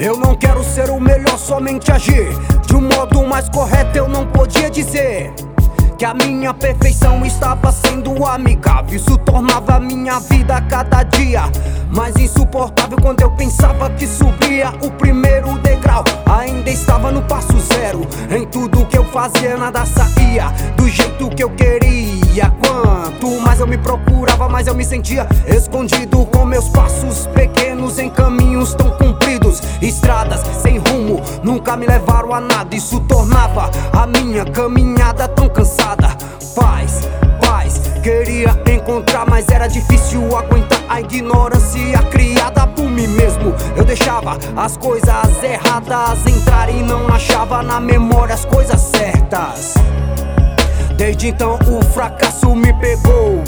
Eu não quero ser o melhor, somente agir de um modo mais correto. Eu não podia dizer que a minha perfeição estava sendo amigável. Isso tornava a minha vida cada dia mais insuportável. Quando eu pensava que subia o primeiro degrau, ainda estava no passo zero. Em tudo que eu fazia, nada saía do jeito que eu queria. Quanto mais eu me procurava, mais eu me sentia escondido, com meus passos pequenos em caminhos tão compridos. Estradas sem rumo nunca me levaram a nada. Isso tornava a minha caminhada tão cansada. Paz, queria encontrar, mas era difícil aguentar a ignorância criada por mim mesmo. Eu deixava as coisas erradas entrar e não achava na memória as coisas certas. Desde então o fracasso me pegou.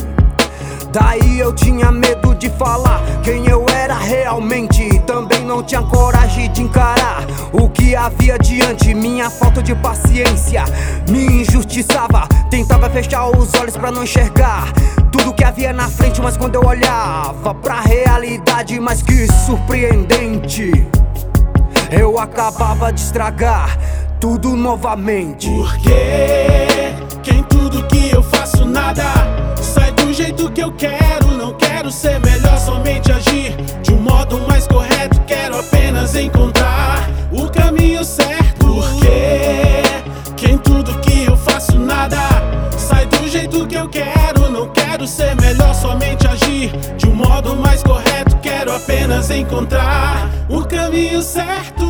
Daí eu tinha medo de falar quem eu era realmente. Também não tinha coragem de encarar o que havia diante. Minha falta de paciência me injustiçava. Tentava fechar os olhos pra não enxergar tudo que havia na frente, mas quando eu olhava pra realidade, mais que surpreendente, eu acabava de estragar tudo novamente. Porque quem tudo que eu faço nada sai do jeito que eu quero. Não quero ser melhor, somente agir de um modo mais correto. Quero apenas encontrar o caminho certo. Porque quem tudo que eu faço nada sai do jeito que eu quero. Não quero ser melhor, somente agir de um modo mais correto. Quero apenas encontrar o caminho certo.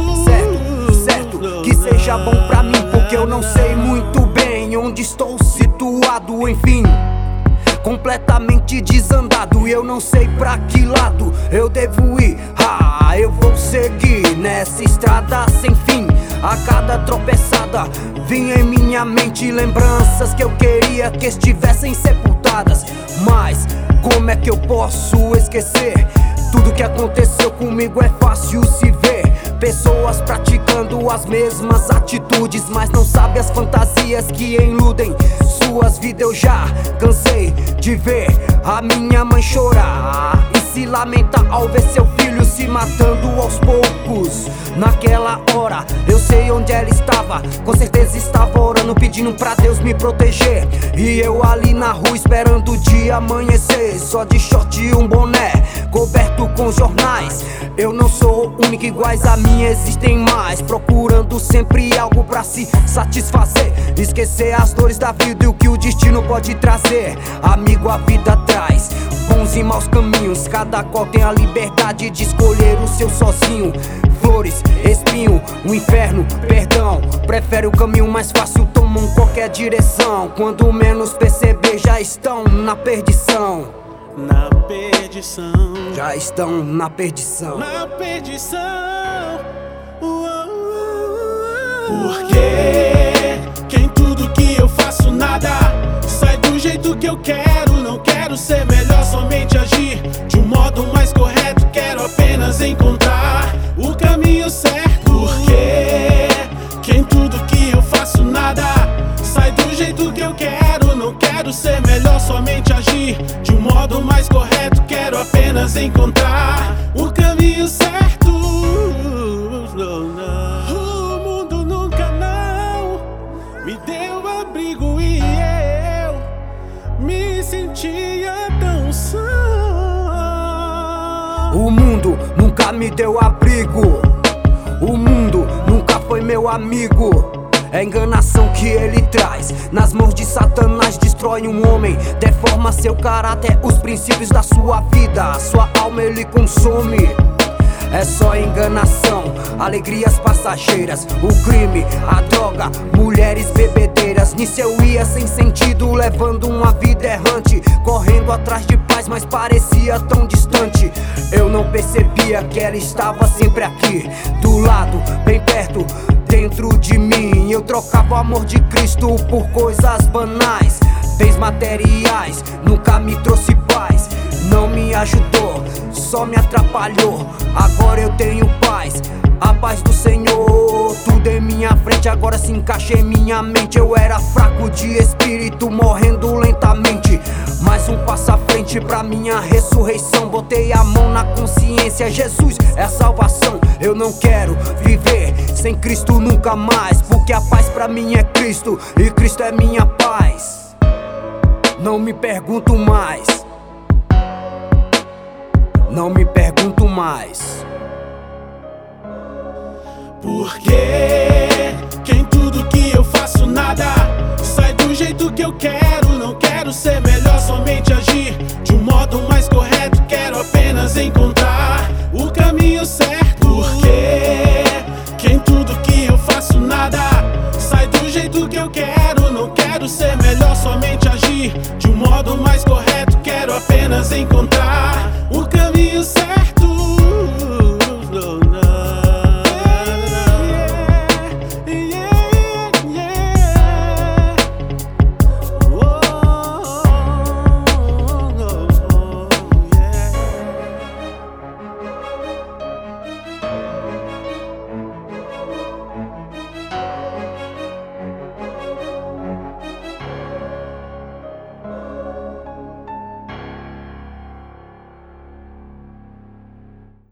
Certo, que seja bom pra mim, porque eu não sei muito bem onde estou situado. Enfim, completamente desandado, e eu não sei pra que lado eu devo ir. Eu vou seguir nessa estrada sem fim. A cada tropeçada vinha em minha mente lembranças que eu queria que estivessem sepultadas. Mas como é que eu posso esquecer? Tudo que aconteceu comigo é fácil se ver. Pessoas praticando as mesmas atitudes, mas não sabem as fantasias que iludem suas vidas. Eu já cansei de ver a minha mãe chorar e se lamentar ao ver seu filho se matando aos poucos. Naquela hora eu sei onde ela estava, com certeza estava orando, pedindo pra Deus me proteger. E eu ali na rua esperando o dia amanhecer, só de short e um boné coberto com jornais. Eu não sou único, iguais a mim existem mais, procurando sempre algo pra se satisfazer, esquecer as dores da vida e o que o destino pode trazer. Amigo, a vida traz bons e maus caminhos, cada qual tem a liberdade de escolher o seu sozinho. Flores, espinho, o inferno, perdão. Prefere o caminho mais fácil, tomam qualquer direção. Quando menos perceber, já estão na perdição. Na perdição, já estão na perdição. Na perdição. Porque quem tudo que eu faço nada sai do jeito que eu quero. Não quero ser melhor, somente agir de um modo mais correto. Quero apenas encontrar o caminho certo. Porque quem tudo que eu faço nada sai do jeito que eu quero. Não quero ser melhor, somente agir de um modo mais correto. Quero apenas encontrar o caminho certo. O mundo nunca não me deu abrigo e eu me sentia tão só. O mundo nunca me deu abrigo, o mundo nunca foi meu amigo. É a enganação que ele traz, nas mãos de Satanás destrói um homem, deforma seu caráter, os princípios da sua vida, sua alma ele consome. É só enganação, alegrias passageiras, o crime, a droga, mulheres bebedeiras. Nisso eu ia sem sentido, levando uma vida errante, correndo atrás de paz, mas parecia tão distante. Eu não percebia que ela estava sempre aqui, do lado, bem perto, dentro de mim. Eu trocava o amor de Cristo por coisas banais, bens materiais, nunca me trouxe paz. Não me ajudou, só me atrapalhou. Agora eu tenho paz, A paz do Senhor, tudo em minha frente agora se encaixa em minha mente. Eu era fraco de espírito, morrendo lentamente. Mais um passo à frente pra minha ressurreição. Botei a mão na consciência, Jesus é a salvação. Eu não quero viver sem Cristo nunca mais, porque a paz pra mim é Cristo e Cristo é minha paz. Não me pergunto mais, não me pergunto mais. Porque quem tudo que eu faço nada sai do jeito que eu quero. Não quero ser melhor, somente agir de um modo mais correto. Quero apenas encontrar o caminho certo. Porque quem tudo que eu faço nada sai do jeito que eu quero. Não quero ser melhor, somente